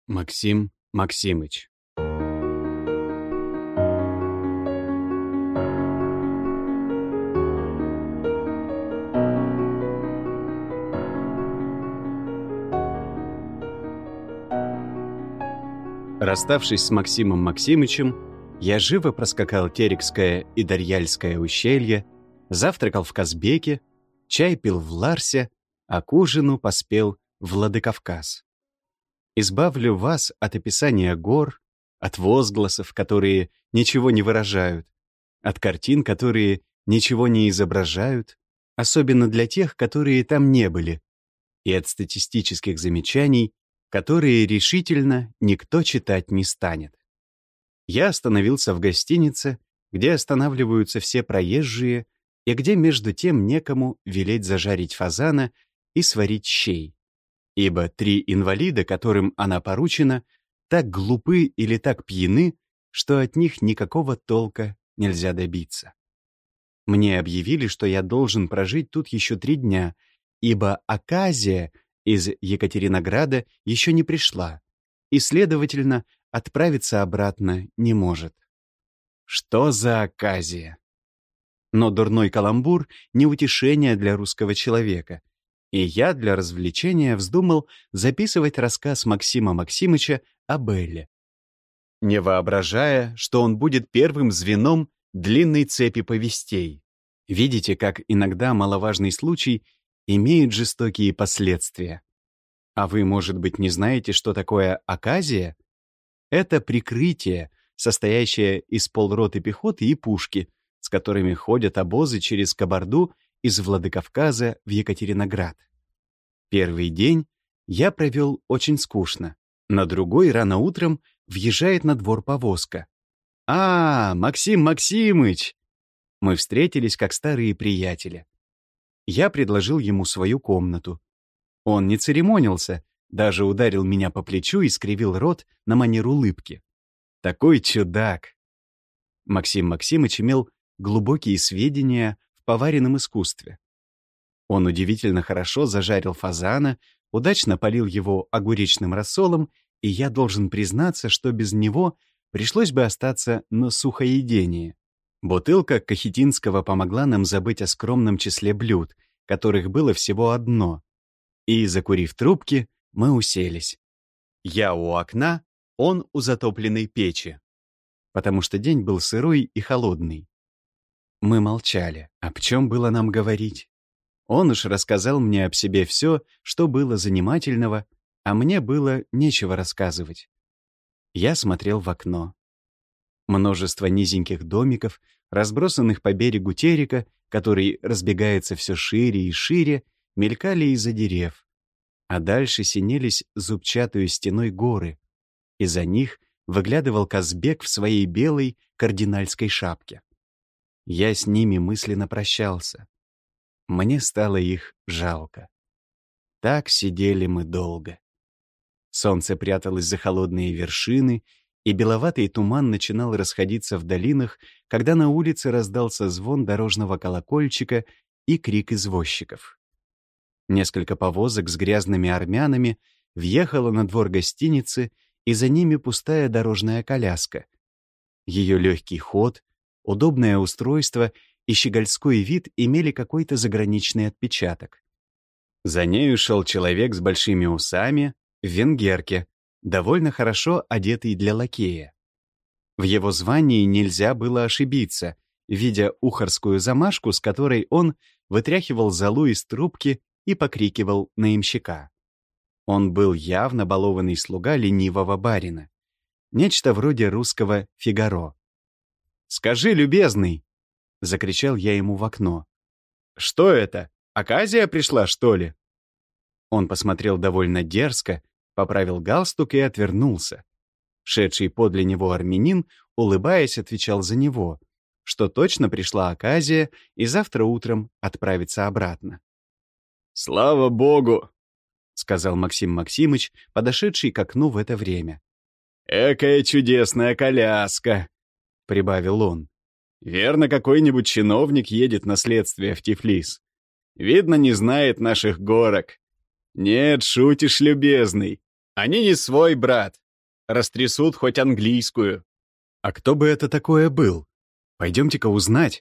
Максим Максимыч. Расставшись с Максимом Максимычем, я живо проскакал Терекское и Дарьяльское ущелье, завтракал в Казбеке, чай пил в Ларсе, а к ужину поспел в Владикавказ. Избавлю вас от описания гор, от возгласов, которые ничего не выражают, от картин, которые ничего не изображают, особенно для тех, которые там не были, и от статистических замечаний, которые решительно никто читать не станет. Я остановился в гостинице, где останавливаются все проезжие и где между тем некому велеть зажарить фазана и сварить щей. Ибо 3 инвалида, которым она поручена, так глупы или так пьяны, что от них никакого толка нельзя добиться. Мне объявили, что я должен прожить тут еще 3 дня, ибо оказия из Екатеринограда еще не пришла, и, следовательно, отправиться обратно не может. Что за оказия? Но дурной каламбур — не утешение для русского человека, и я для развлечения вздумал записывать рассказ Максима Максимыча о Белле, не воображая, что он будет первым звеном длинной цепи повестей. Видите, как иногда маловажный случай имеет жестокие последствия. А вы, может быть, не знаете, что такое оказия? Это прикрытие, состоящее из полроты пехоты и пушки, с которыми ходят обозы через Кабарду из Владикавказа в Екатериноград. Первый день я провел очень скучно. На другой рано утром въезжает на двор повозка. «А, Максим Максимыч!» Мы встретились как старые приятели. Я предложил ему свою комнату. Он не церемонился, даже ударил меня по плечу и скривил рот на манер улыбки. Такой чудак! Максим Максимыч имел глубокие сведения в поваренном искусстве. Он удивительно хорошо зажарил фазана, удачно полил его огуречным рассолом, и я должен признаться, что без него пришлось бы остаться на сухоедении. Бутылка Кахетинского помогла нам забыть о скромном числе блюд, которых было всего одно. И, закурив трубки, мы уселись. Я у окна, он у затопленной печи, потому что день был сырой и холодный. Мы молчали. О чем было нам говорить? Он уж рассказал мне об себе все, что было занимательного, а мне было нечего рассказывать. Я смотрел в окно. Множество низеньких домиков, разбросанных по берегу Терека, который разбегается все шире и шире, мелькали из-за дерев, а дальше синелись зубчатую стеной горы, и за них выглядывал Казбек в своей белой кардинальской шапке. Я с ними мысленно прощался. Мне стало их жалко. Так сидели мы долго. Солнце пряталось за холодные вершины, и беловатый туман начинал расходиться в долинах, когда на улице раздался звон дорожного колокольчика и крик извозчиков. Несколько повозок с грязными армянами въехало на двор гостиницы, и за ними пустая дорожная коляска. Ее легкий ход, удобное устройство и щегольской вид имели какой-то заграничный отпечаток. За нею шел человек с большими усами, в венгерке, довольно хорошо одетый для лакея. В его звании нельзя было ошибиться, видя ухарскую замашку, с которой он вытряхивал золу из трубки и покрикивал на ямщика. Он был явно балованный слуга ленивого барина. Нечто вроде русского Фигаро. «Скажи, любезный!» — закричал я ему в окно. «Что это? Оказия пришла, что ли?» Он посмотрел довольно дерзко, поправил галстук и отвернулся. Шедший подле него армянин, улыбаясь, отвечал за него, что точно пришла оказия и завтра утром отправится обратно. «Слава Богу!» — сказал Максим Максимыч, подошедший к окну в это время. «Экая чудесная коляска!» — прибавил он. «Верно, какой-нибудь чиновник едет на следствие в Тифлис. Видно, не знает наших горок. Нет, шутишь, любезный. Они не свой брат. Растрясут хоть английскую. А кто бы это такое был? Пойдемте-ка узнать.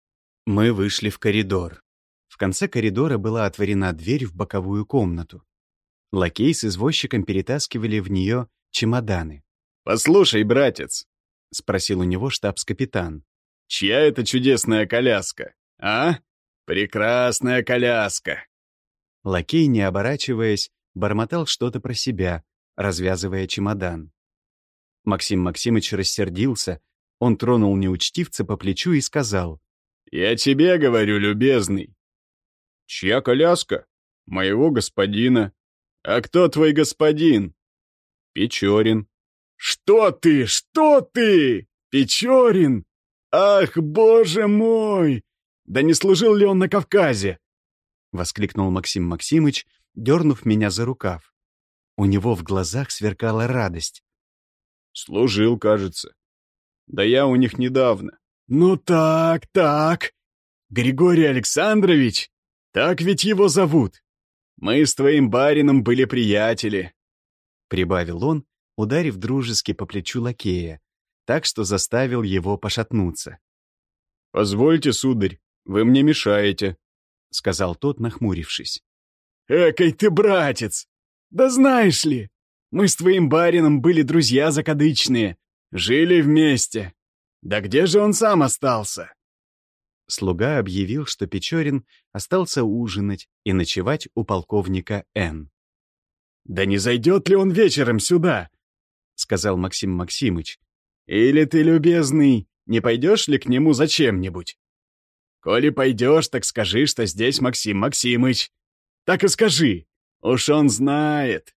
Мы вышли в коридор. В конце коридора была отворена дверь в боковую комнату. Лакей с извозчиком перетаскивали в нее чемоданы. «Послушай, братец», — спросил у него штабс-капитан, «чья это чудесная коляска, а? Прекрасная коляска!» Лакей, не оборачиваясь, бормотал что-то про себя, развязывая чемодан. Максим Максимыч рассердился, он тронул неучтивца по плечу и сказал: «Я тебе говорю, любезный». «Чья коляска?» «Моего господина». «А кто твой господин?» «Печорин». «Что ты? Что ты? Печорин? Ах, боже мой! Да не служил ли он на Кавказе?» — воскликнул Максим Максимыч, дернув меня за рукав. У него в глазах сверкала радость. «Служил, кажется. Да я у них недавно». «Ну так, так. Григорий Александрович? Так ведь его зовут. Мы с твоим барином были приятели», — прибавил он, ударив дружески по плечу лакея, так что заставил его пошатнуться. «Позвольте, сударь, вы мне мешаете», — сказал тот, нахмурившись. «Экой ты, братец! Да знаешь ли, мы с твоим барином были друзья закадычные, жили вместе. Да где же он сам остался?» Слуга объявил, что Печорин остался ужинать и ночевать у полковника Н. «Да не зайдет ли он вечером сюда?» — сказал Максим Максимыч. «Или ты, любезный, не пойдешь ли к нему зачем-нибудь? Коли пойдешь, так скажи, что здесь Максим Максимыч. Так и скажи, уж он знает.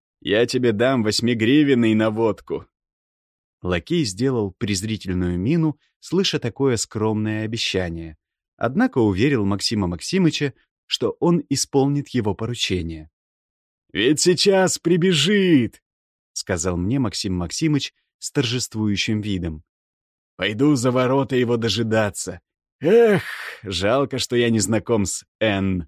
Я тебе дам 8-гривенный на водку». Лакей сделал презрительную мину, слыша такое скромное обещание, однако уверил Максима Максимыча, что он исполнит его поручение. «Ведь сейчас прибежит», — сказал мне Максим Максимыч с торжествующим видом. «Пойду за ворота его дожидаться. Эх, жалко, что я не знаком с Н».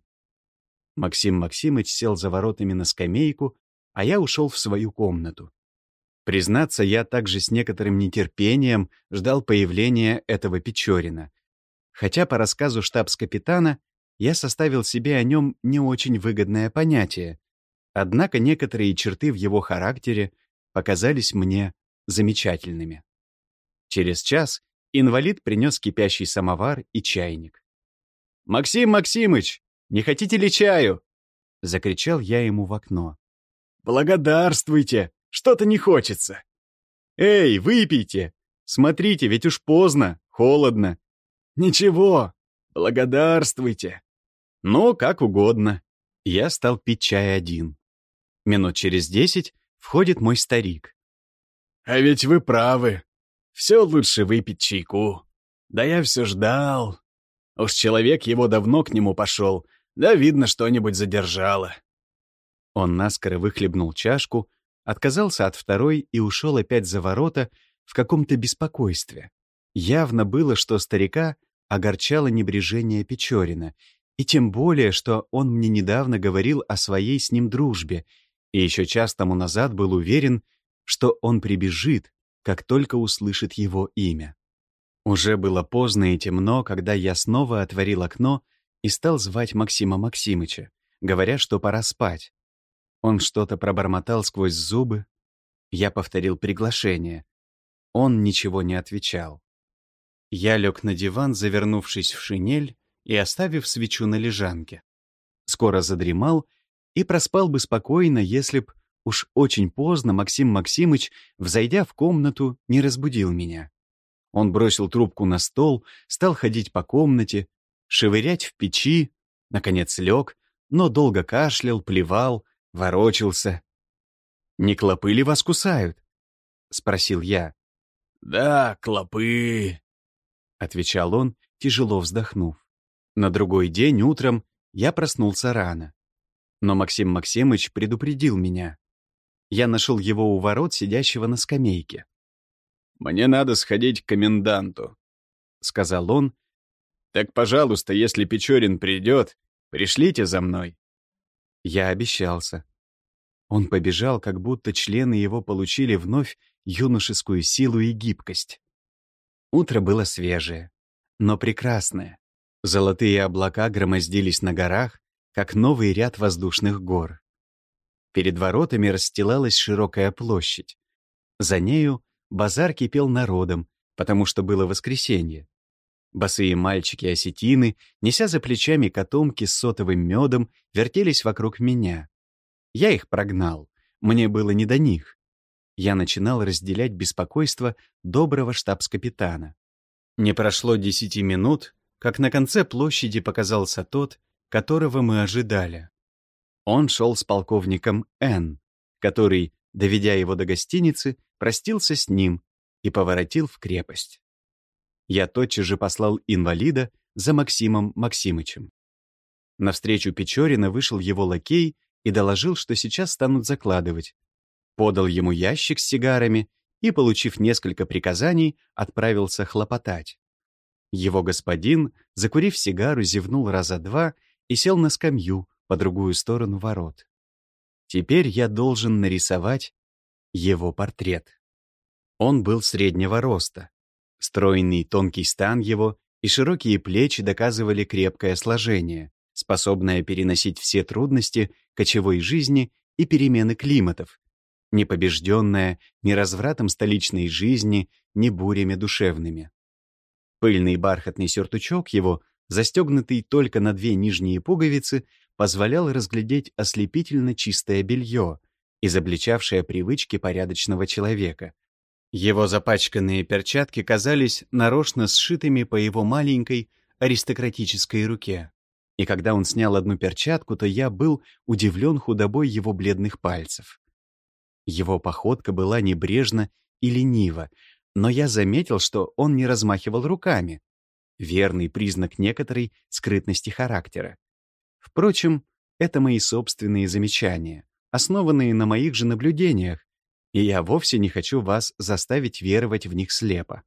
Максим Максимыч сел за воротами на скамейку, а я ушел в свою комнату. Признаться, я также с некоторым нетерпением ждал появления этого Печорина. Хотя по рассказу штабс-капитана я составил себе о нем не очень выгодное понятие, однако некоторые черты в его характере показались мне замечательными. Через час инвалид принес кипящий самовар и чайник. «Максим Максимыч, не хотите ли чаю?» — закричал я ему в окно. «Благодарствуйте! Что-то не хочется». «Эй, выпейте! Смотрите, ведь уж поздно, холодно». «Ничего, благодарствуйте». «Ну, как угодно». Я стал пить чай один. Минут через 10 входит мой старик. «А ведь вы правы. Все лучше выпить чайку. Да я все ждал. Уж человек его давно к нему пошел, да, видно, что-нибудь задержало». Он наскоро выхлебнул чашку, отказался от второй и ушел опять за ворота в каком-то беспокойстве. Явно было, что старика огорчало небрежение Печорина, и тем более, что он мне недавно говорил о своей с ним дружбе, и еще час тому назад был уверен, что он прибежит, как только услышит его имя. Уже было поздно и темно, когда я снова отворил окно и стал звать Максима Максимыча, говоря, что пора спать. Он что-то пробормотал сквозь зубы. Я повторил приглашение. Он ничего не отвечал. Я лег на диван, завернувшись в шинель и оставив свечу на лежанке. Скоро задремал и проспал бы спокойно, если б уж очень поздно Максим Максимыч, взойдя в комнату, не разбудил меня. Он бросил трубку на стол, стал ходить по комнате, шевырять в печи, наконец лег, но долго кашлял, плевал, ворочался. «Не клопы ли вас кусают?» — спросил я. «Да, клопы», — отвечал он, тяжело вздохнув. На другой день утром я проснулся рано. Но Максим Максимыч предупредил меня. Я нашел его у ворот, сидящего на скамейке. «Мне надо сходить к коменданту», — сказал он. «Так, пожалуйста, если Печорин придет, пришлите за мной». Я обещался. Он побежал, как будто члены его получили вновь юношескую силу и гибкость. Утро было свежее, но прекрасное. Золотые облака громоздились на горах, как новый ряд воздушных гор. Перед воротами расстилалась широкая площадь. За нею базар кипел народом, потому что было воскресенье. Босые мальчики-осетины, неся за плечами котомки с сотовым медом, вертелись вокруг меня. Я их прогнал, мне было не до них. Я начинал разделять беспокойство доброго штабс-капитана. Не прошло 10 минут, как на конце площади показался тот, которого мы ожидали. Он шел с полковником Н, который, доведя его до гостиницы, простился с ним и поворотил в крепость. Я тотчас же послал инвалида за Максимом Максимычем. Навстречу Печорина вышел его лакей и доложил, что сейчас станут закладывать. Подал ему ящик с сигарами и, получив несколько приказаний, отправился хлопотать. Его господин, закурив сигару, зевнул раза два и сел на скамью по другую сторону ворот. Теперь я должен нарисовать его портрет. Он был среднего роста. Стройный тонкий стан его и широкие плечи доказывали крепкое сложение, способное переносить все трудности кочевой жизни и перемены климатов, не побежденное ни развратом столичной жизни, ни бурями душевными. Пыльный бархатный сюртучок его, застегнутый только на 2 нижние пуговицы, позволял разглядеть ослепительно чистое белье, изобличавшее привычки порядочного человека. Его запачканные перчатки казались нарочно сшитыми по его маленькой аристократической руке. И когда он снял одну перчатку, то я был удивлен худобой его бледных пальцев. Его походка была небрежна и ленива, но я заметил, что он не размахивал руками. Верный признак некоторой скрытности характера. Впрочем, это мои собственные замечания, основанные на моих же наблюдениях, и я вовсе не хочу вас заставить веровать в них слепо.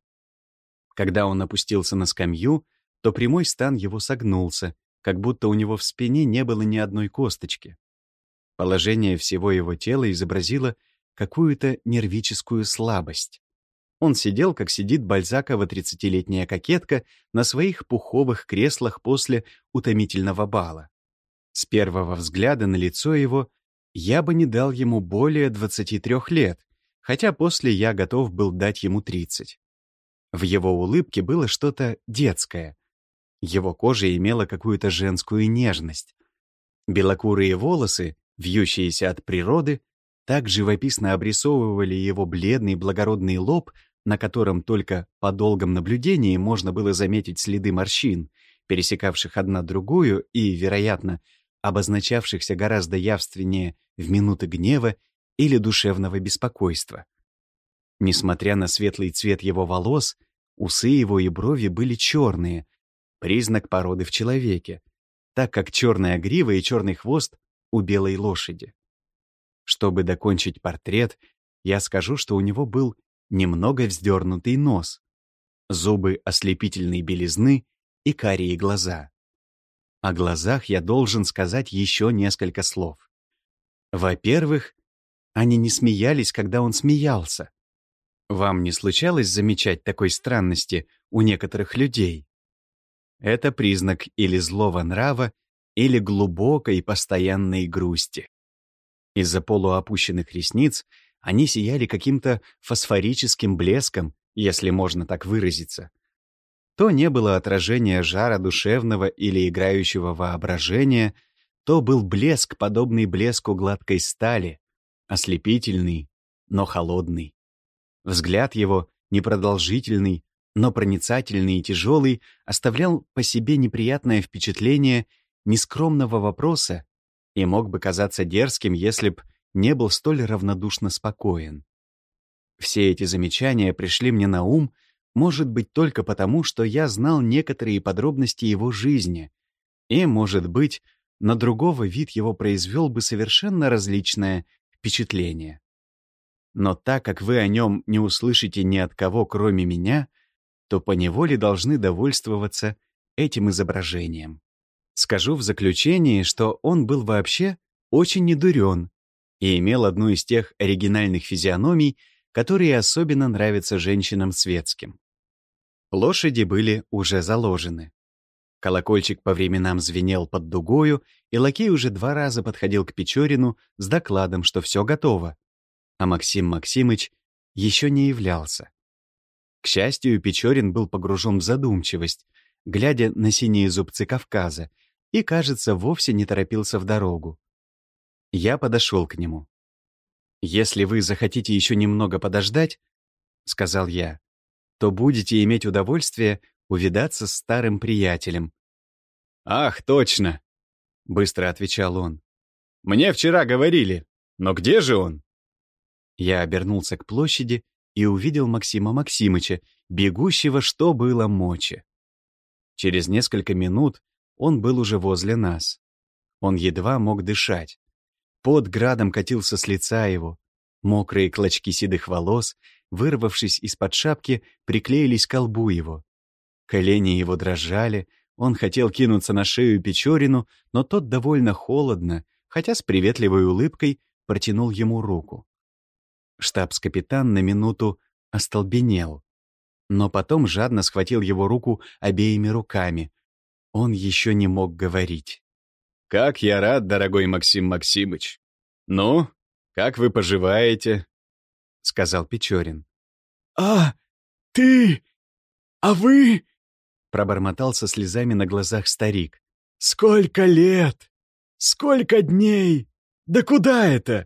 Когда он опустился на скамью, то прямой стан его согнулся, как будто у него в спине не было ни одной косточки. Положение всего его тела изобразило какую-то нервическую слабость. Он сидел, как сидит Бальзакова 30-летняя кокетка на своих пуховых креслах после утомительного бала. С первого взгляда на лицо его я бы не дал ему более 23 лет, хотя после я готов был дать ему 30. В его улыбке было что-то детское. Его кожа имела какую-то женскую нежность. Белокурые волосы, вьющиеся от природы, так живописно обрисовывали его бледный благородный лоб, на котором только по долгом наблюдении можно было заметить следы морщин, пересекавших одна другую и, вероятно, обозначавшихся гораздо явственнее в минуты гнева или душевного беспокойства. Несмотря на светлый цвет его волос, усы его и брови были черные, признак породы в человеке, так как черная грива и черный хвост у белой лошади. Чтобы докончить портрет, я скажу, что у него был немного вздернутый нос, зубы ослепительной белизны и карие глаза. О глазах я должен сказать еще несколько слов. Во-первых, они не смеялись, когда он смеялся. Вам не случалось замечать такой странности у некоторых людей? Это признак или злого нрава, или глубокой постоянной грусти. Из-за полуопущенных ресниц они сияли каким-то фосфорическим блеском, если можно так выразиться. То не было отражения жара душевного или играющего воображения, то был блеск, подобный блеску гладкой стали, ослепительный, но холодный. Взгляд его, непродолжительный, но проницательный и тяжелый, оставлял по себе неприятное впечатление нескромного вопроса и мог бы казаться дерзким, если б не был столь равнодушно спокоен. Все эти замечания пришли мне на ум, может быть, только потому, что я знал некоторые подробности его жизни, и, может быть, на другого вид его произвел бы совершенно различное впечатление. Но так как вы о нем не услышите ни от кого, кроме меня, то поневоле должны довольствоваться этим изображением. Скажу в заключении, что он был вообще очень недурен, и имел одну из тех оригинальных физиономий, которые особенно нравятся женщинам светским. Лошади были уже заложены. Колокольчик по временам звенел под дугою, и лакей уже 2 раза подходил к Печорину с докладом, что все готово, а Максим Максимыч еще не являлся. К счастью, Печорин был погружен в задумчивость, глядя на синие зубцы Кавказа, и, кажется, вовсе не торопился в дорогу. Я подошел к нему. «Если вы захотите еще немного подождать, — сказал я, — то будете иметь удовольствие увидаться с старым приятелем». «Ах, точно!» — быстро отвечал он. «Мне вчера говорили, но где же он?» Я обернулся к площади и увидел Максима Максимыча, бегущего, что было мочи. Через несколько минут он был уже возле нас. Он едва мог дышать. Пот градом катился с лица его. Мокрые клочки седых волос, вырвавшись из-под шапки, приклеились к лбу его. Колени его дрожали, он хотел кинуться на шею Печорину, но тот довольно холодно, хотя с приветливой улыбкой, протянул ему руку. Штабс-капитан на минуту остолбенел, но потом жадно схватил его руку обеими руками. Он еще не мог говорить. «Как я рад, дорогой Максим Максимыч! Ну, как вы поживаете?» — сказал Печорин. «А, ты! А вы!» — пробормотал со слезами на глазах старик. «Сколько лет! Сколько дней! Да куда это?»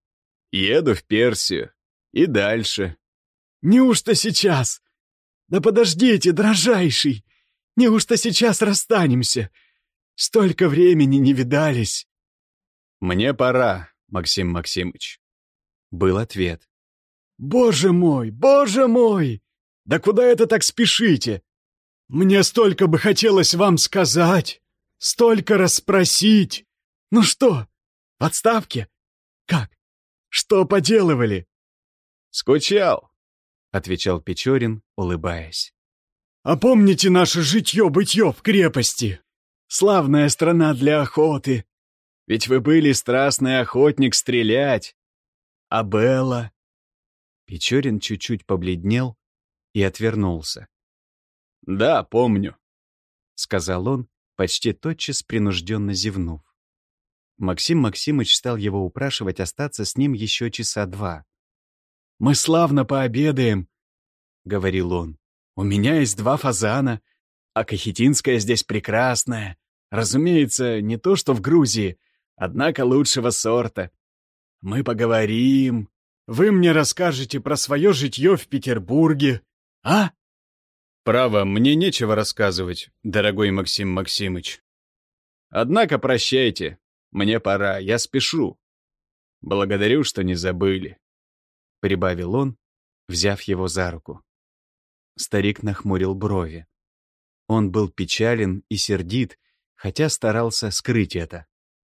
«Еду в Персию. И дальше». «Неужто сейчас? Да подождите, дрожайший! Неужто сейчас расстанемся? Столько времени не видались!» «Мне пора, Максим Максимыч», — был ответ. «Боже мой, боже мой! Да куда это так спешите? Мне столько бы хотелось вам сказать, столько расспросить. Ну что, в отставке? Как? Что поделывали?» «Скучал», — отвечал Печорин, улыбаясь. «А помните наше житье-бытье в крепости? Славная страна для охоты. Ведь вы были страстный охотник стрелять. А Белла?» Печорин чуть-чуть побледнел и отвернулся. «Да, помню», — сказал он, почти тотчас принужденно зевнув. Максим Максимыч стал его упрашивать остаться с ним еще часа 2. «Мы славно пообедаем», — говорил он. «У меня есть 2 фазана, а кахетинская здесь прекрасная. Разумеется, не то, что в Грузии, однако лучшего сорта. Мы поговорим. Вы мне расскажете про свое житье в Петербурге. А?» «Право, мне нечего рассказывать, дорогой Максим Максимыч. Однако прощайте, мне пора, я спешу. Благодарю, что не забыли», — прибавил он, взяв его за руку. Старик нахмурил брови. Он был печален и сердит, хотя старался скрыть это.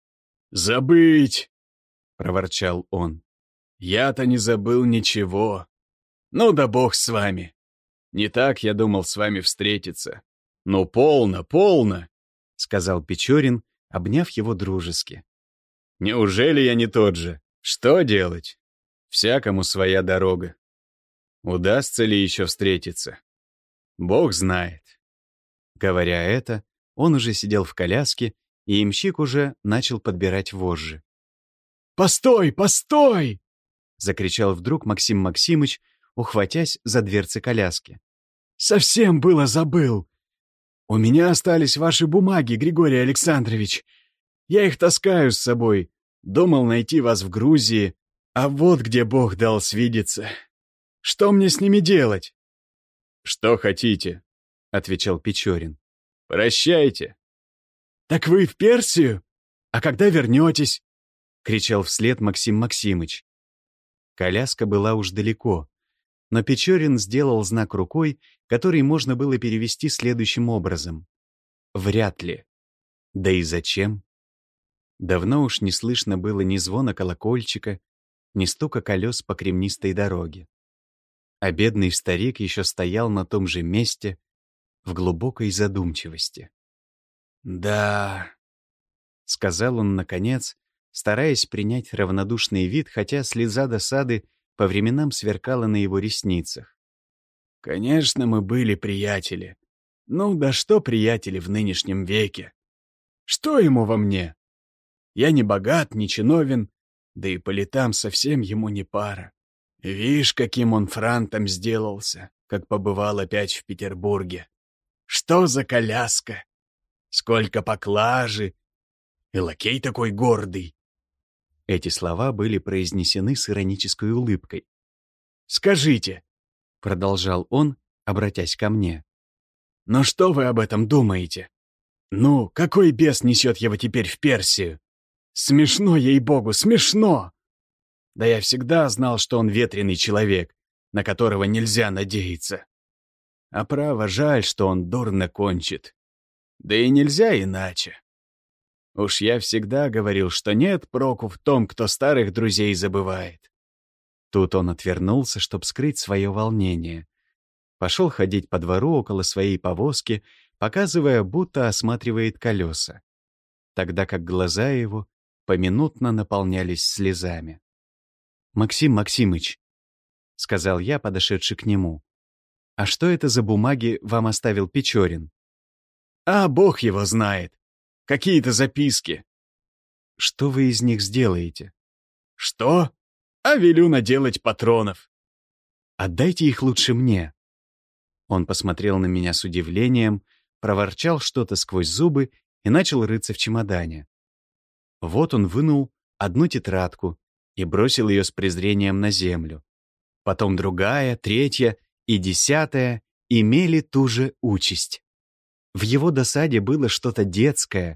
«Забыть!» — проворчал он. «Я-то не забыл ничего. Ну да бог с вами. Не так я думал с вами встретиться». «Ну, полно, полно!» — сказал Печорин, обняв его дружески. «Неужели я не тот же? Что делать? Всякому своя дорога. Удастся ли еще встретиться? Бог знает». Говоря это, он уже сидел в коляске, и ямщик уже начал подбирать вожжи. «Постой, постой!» — закричал вдруг Максим Максимыч, ухватясь за дверцы коляски. «Совсем было забыл. У меня остались ваши бумаги, Григорий Александрович. Я их таскаю с собой. Думал найти вас в Грузии, а вот где Бог дал свидеться. Что мне с ними делать?» «Что хотите», — отвечал Печорин. «Прощайте». «Так вы в Персию? А когда вернетесь?» — кричал вслед Максим Максимыч. Коляска была уж далеко, но Печорин сделал знак рукой, который можно было перевести следующим образом. «Вряд ли. Да и зачем?» Давно уж не слышно было ни звона колокольчика, ни стука колес по кремнистой дороге. А бедный старик еще стоял на том же месте, в глубокой задумчивости. «Да», — сказал он, наконец, стараясь принять равнодушный вид, хотя слеза досады по временам сверкала на его ресницах. «Конечно, мы были приятели. Ну да что приятели в нынешнем веке? Что ему во мне? Я не богат, не чиновен, да и по летам совсем ему не пара. Вишь, каким он франтом сделался, как побывал опять в Петербурге. Что за коляска? Сколько поклажи! И лакей такой гордый!» Эти слова были произнесены с иронической улыбкой. «Скажите», — продолжал он, обратясь ко мне, «но что вы об этом думаете? Ну, какой бес несет его теперь в Персию? Смешно, ей-богу, смешно! Да я всегда знал, что он ветреный человек, на которого нельзя надеяться. А право, жаль, что он дурно кончит. Да и нельзя иначе. Уж я всегда говорил, что нет проку в том, кто старых друзей забывает». Тут он отвернулся, чтобы скрыть свое волнение. Пошел ходить по двору около своей повозки, показывая, будто осматривает колеса, тогда как глаза его поминутно наполнялись слезами. «Максим Максимыч», — сказал я, подошедший к нему, «а что это за бумаги вам оставил Печорин?» «А бог его знает. Какие-то записки». «Что вы из них сделаете?» «Что? А велю наделать патронов». «Отдайте их лучше мне». Он посмотрел на меня с удивлением, проворчал что-то сквозь зубы и начал рыться в чемодане. Вот он вынул одну тетрадку и бросил ее с презрением на землю. Потом другая, третья и 10 имели ту же участь. В его досаде было что-то детское.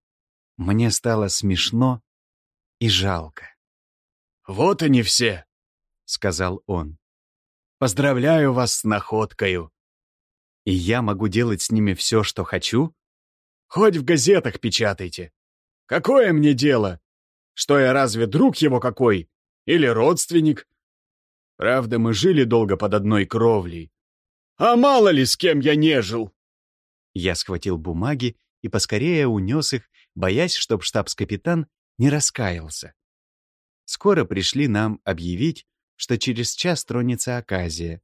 Мне стало смешно и жалко. «Вот они все», — сказал он. «Поздравляю вас с находкою». «И я могу делать с ними все, что хочу?» «Хоть в газетах печатайте. Какое мне дело? Что я разве друг его какой? Или родственник? Правда, мы жили долго под одной кровлей. А мало ли с кем я не жил». Я схватил бумаги и поскорее унес их, боясь, чтоб штабс-капитан не раскаялся. Скоро пришли нам объявить, что через час тронется оказия.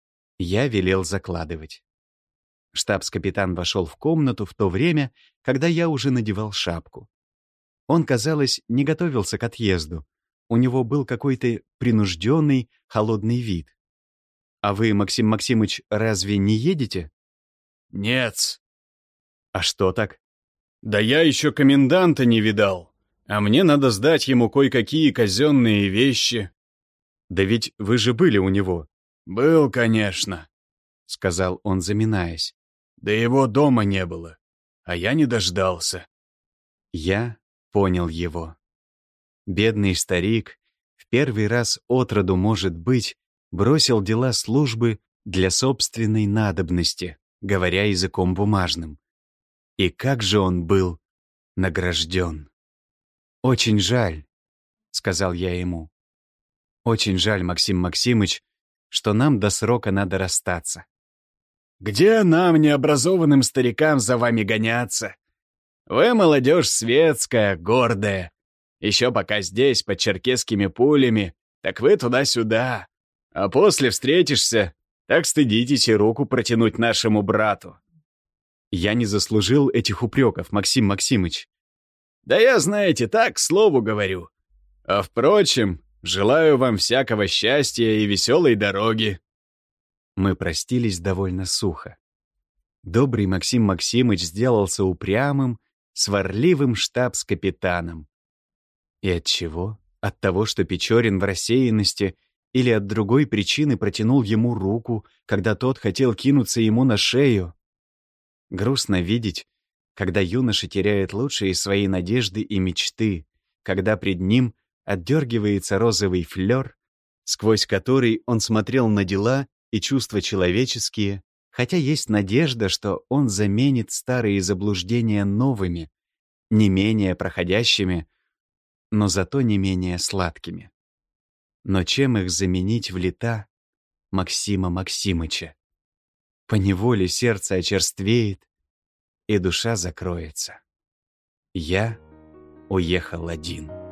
Я велел закладывать. Штабс-капитан вошел в комнату в то время, когда я уже надевал шапку. Он, казалось, не готовился к отъезду. У него был какой-то принужденный, холодный вид. «А вы, Максим Максимыч, разве не едете?» «Нет». «А что так?» «Да я еще коменданта не видал, а мне надо сдать ему кое-какие казенные вещи». «Да ведь вы же были у него». «Был, конечно», — сказал он, заминаясь. «Да его дома не было, а я не дождался». Я понял его. Бедный старик, в первый раз отроду, может быть, бросил дела службы для собственной надобности, говоря языком бумажным. И как же он был награжден. «Очень жаль», — сказал я ему. «Очень жаль, Максим Максимыч, что нам до срока надо расстаться». «Где нам, необразованным старикам, за вами гоняться? Вы молодежь светская, гордая. Еще пока здесь, под черкесскими пулями, так вы туда-сюда. А после встретишься, так стыдитесь и руку протянуть нашему брату». Я не заслужил этих упреков, Максим Максимыч. «Да я, знаете, так, к слову говорю. А впрочем, желаю вам всякого счастья и веселой дороги». Мы простились довольно сухо. Добрый Максим Максимыч сделался упрямым, сварливым штабс-капитаном. И от чего? От того, что Печорин в рассеянности или от другой причины протянул ему руку, когда тот хотел кинуться ему на шею? Грустно видеть, когда юноша теряет лучшие свои надежды и мечты, когда пред ним отдергивается розовый флёр, сквозь который он смотрел на дела и чувства человеческие, хотя есть надежда, что он заменит старые заблуждения новыми, не менее проходящими, но зато не менее сладкими. Но чем их заменить в лета Максима Максимыча? Поневоле сердце очерствеет, и душа закроется. Я уехал один.